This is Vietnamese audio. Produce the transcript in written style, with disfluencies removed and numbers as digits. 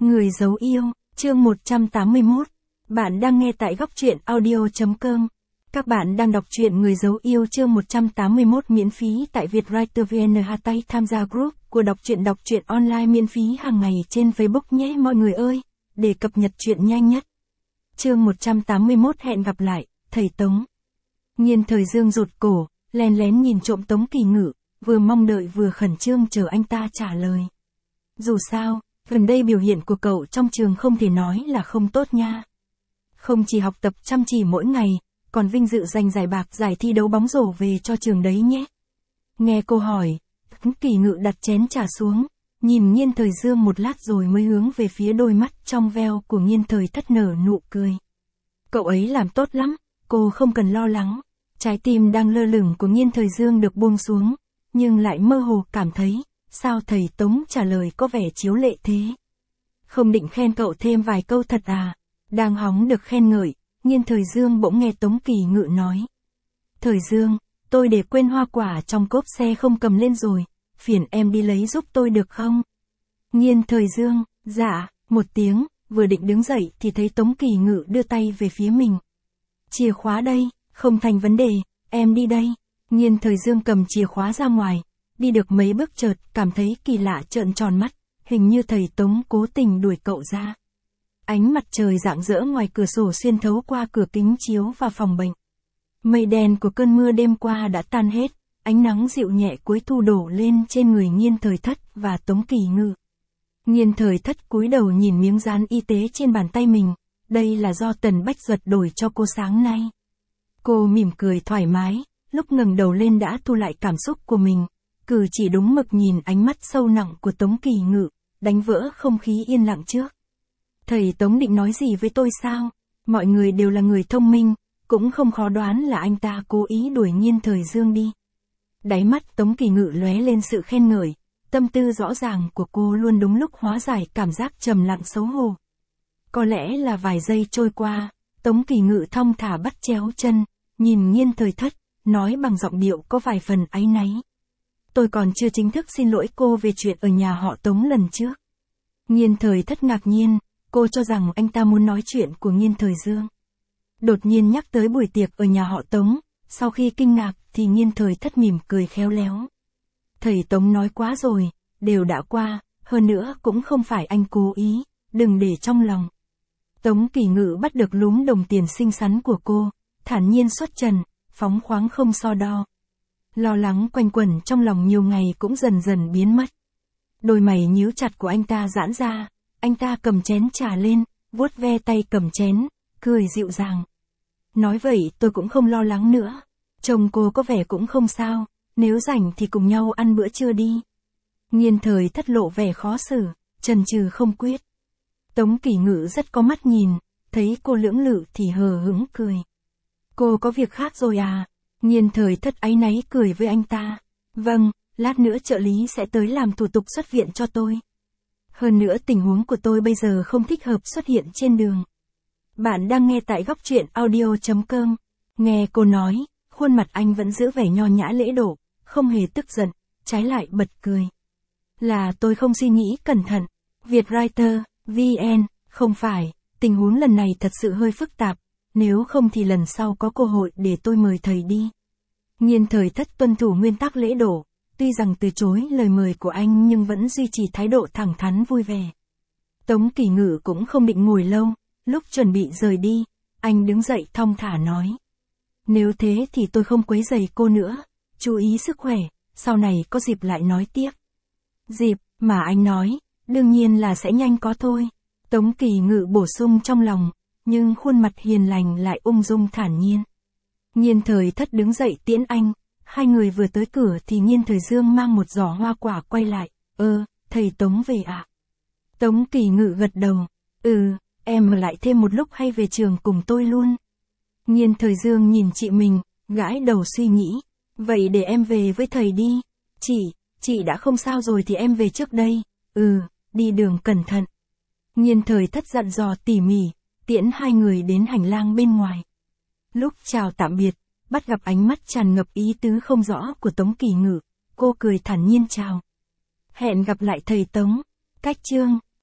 Người giấu yêu, chương 181. Bạn đang nghe tại góc truyện audio.com. Các bạn đang đọc truyện Người giấu yêu chương 181 miễn phí tại Vietwriter VN. Hãy tham gia group của đọc truyện online miễn phí hàng ngày trên Facebook nhé mọi người ơi, để cập nhật truyện nhanh nhất. Chương 181 hẹn gặp lại, thầy Tống. Nhiên Thời Dương rụt cổ, lén lén nhìn trộm Tống Kỳ Ngự, vừa mong đợi vừa khẩn trương chờ anh ta trả lời. Dù sao, gần đây biểu hiện của cậu trong trường không thể nói là không tốt nha. Không chỉ học tập chăm chỉ mỗi ngày, còn vinh dự giành giải bạc giải thi đấu bóng rổ về cho trường đấy nhé. Nghe cô hỏi, Tống Kỳ Ngự đặt chén trà xuống, nhìn Nhiên Thời Dương một lát rồi mới hướng về phía đôi mắt trong veo của Nhiên Thời Thất nở nụ cười. Cậu ấy làm tốt lắm, cô không cần lo lắng. Trái tim đang lơ lửng của Nhiên Thời Dương được buông xuống, nhưng lại mơ hồ cảm thấy, sao thầy Tống trả lời có vẻ chiếu lệ thế? Không định khen cậu thêm vài câu thật à? Đang hóng được khen ngợi, Nhiên Thời Dương bỗng nghe Tống Kỳ Ngự nói. Thời Dương, tôi để quên hoa quả trong cốp xe không cầm lên rồi, phiền em đi lấy giúp tôi được không? Nhiên Thời Dương, dạ, một tiếng, vừa định đứng dậy thì thấy Tống Kỳ Ngự đưa tay về phía mình. Chìa khóa đây, không thành vấn đề, em đi đây. Nhiên Thời Dương cầm chìa khóa ra ngoài, đi được mấy bước chợt cảm thấy kỳ lạ trợn tròn mắt, hình như thầy Tống cố tình đuổi cậu ra. Ánh mặt trời rạng rỡ ngoài cửa sổ xuyên thấu qua cửa kính chiếu vào phòng bệnh. Mây đen của cơn mưa đêm qua đã tan hết, ánh nắng dịu nhẹ cuối thu đổ lên trên người Nhiên Thời Thất và Tống Kỳ Ngự. Nhiên Thời Thất cúi đầu nhìn miếng dán y tế trên bàn tay mình, đây là do Tần Bách Duật đổi cho cô sáng nay. Cô mỉm cười thoải mái, lúc ngẩng đầu lên đã thu lại cảm xúc của mình, cử chỉ đúng mực nhìn ánh mắt sâu nặng của Tống Kỳ Ngự, đánh vỡ không khí yên lặng trước. Thầy Tống định nói gì với tôi sao? Mọi người đều là người thông minh, cũng không khó đoán là anh ta cố ý đuổi Nhiên Thời Dương đi. Đáy mắt Tống Kỳ Ngự lóe lên sự khen ngợi, tâm tư rõ ràng của cô luôn đúng lúc hóa giải cảm giác trầm lặng xấu hổ. Có lẽ là vài giây trôi qua, Tống Kỳ Ngự thong thả bắt chéo chân, nhìn Nhiên Thời Thất, nói bằng giọng điệu có vài phần áy náy. Tôi còn chưa chính thức xin lỗi cô về chuyện ở nhà họ Tống lần trước. Nhiên Thời Thất ngạc nhiên, cô cho rằng anh ta muốn nói chuyện của Nhiên Thời Dương. Đột nhiên nhắc tới buổi tiệc ở nhà họ Tống, sau khi kinh ngạc thì Nhiên Thời Thất mỉm cười khéo léo. Thầy Tống nói quá rồi, đều đã qua, hơn nữa cũng không phải anh cố ý, đừng để trong lòng. Tống Kỳ Ngự bắt được lúm đồng tiền xinh xắn của cô, thản nhiên xuất trần, phóng khoáng không so đo. Lo lắng quanh quẩn trong lòng nhiều ngày cũng dần dần biến mất. Đôi mày nhíu chặt của anh ta giãn ra, anh ta cầm chén trà lên, vuốt ve tay cầm chén, cười dịu dàng. Nói vậy tôi cũng không lo lắng nữa, chồng cô có vẻ cũng không sao, nếu rảnh thì cùng nhau ăn bữa trưa đi. Nhiên Thời Thất lộ vẻ khó xử, chần chừ không quyết. Tống Kỳ Ngự rất có mắt nhìn, thấy cô lưỡng lự thì hờ hững cười. Cô có việc khác rồi à? Nhiên Thời Thất áy náy cười với anh ta. Vâng, lát nữa trợ lý sẽ tới làm thủ tục xuất viện cho tôi. Hơn nữa tình huống của tôi bây giờ không thích hợp xuất hiện trên đường. Bạn đang nghe tại góc truyện audio.com. Nghe cô nói, khuôn mặt anh vẫn giữ vẻ nho nhã lễ độ, không hề tức giận, trái lại bật cười. Là tôi không suy nghĩ cẩn thận. Vietwriter, VN, không phải, tình huống lần này thật sự hơi phức tạp, nếu không thì lần sau có cơ hội để tôi mời thầy đi. Nhiên Thời Thất tuân thủ nguyên tắc lễ độ, tuy rằng từ chối lời mời của anh nhưng vẫn duy trì thái độ thẳng thắn vui vẻ. Tống Kỳ Ngự cũng không định ngồi lâu, lúc chuẩn bị rời đi, anh đứng dậy thong thả nói. Nếu thế thì tôi không quấy rầy cô nữa, chú ý sức khỏe, sau này có dịp lại nói tiếp. Dịp, mà anh nói, đương nhiên là sẽ nhanh có thôi. Tống Kỳ Ngự bổ sung trong lòng, nhưng khuôn mặt hiền lành lại ung dung thản nhiên. Nhiên Thời Thất đứng dậy tiễn anh, hai người vừa tới cửa thì Nhiên Thời Dương mang một giỏ hoa quả quay lại. Thầy Tống về ạ? Tống Kỳ Ngự gật đầu. Em ở lại thêm một lúc hay về trường cùng tôi luôn? Nhiên Thời Dương nhìn chị mình, gãi đầu suy nghĩ. Vậy để em về với thầy đi. Chị đã không sao rồi thì em về trước đây. Đi đường cẩn thận. Nhiên Thời Thất dặn dò tỉ mỉ, tiễn hai người đến hành lang bên ngoài. Lúc chào tạm biệt, bắt gặp ánh mắt tràn ngập ý tứ không rõ của Tống Kỳ Ngự, cô cười thản nhiên chào. Hẹn gặp lại thầy Tống. Cách chương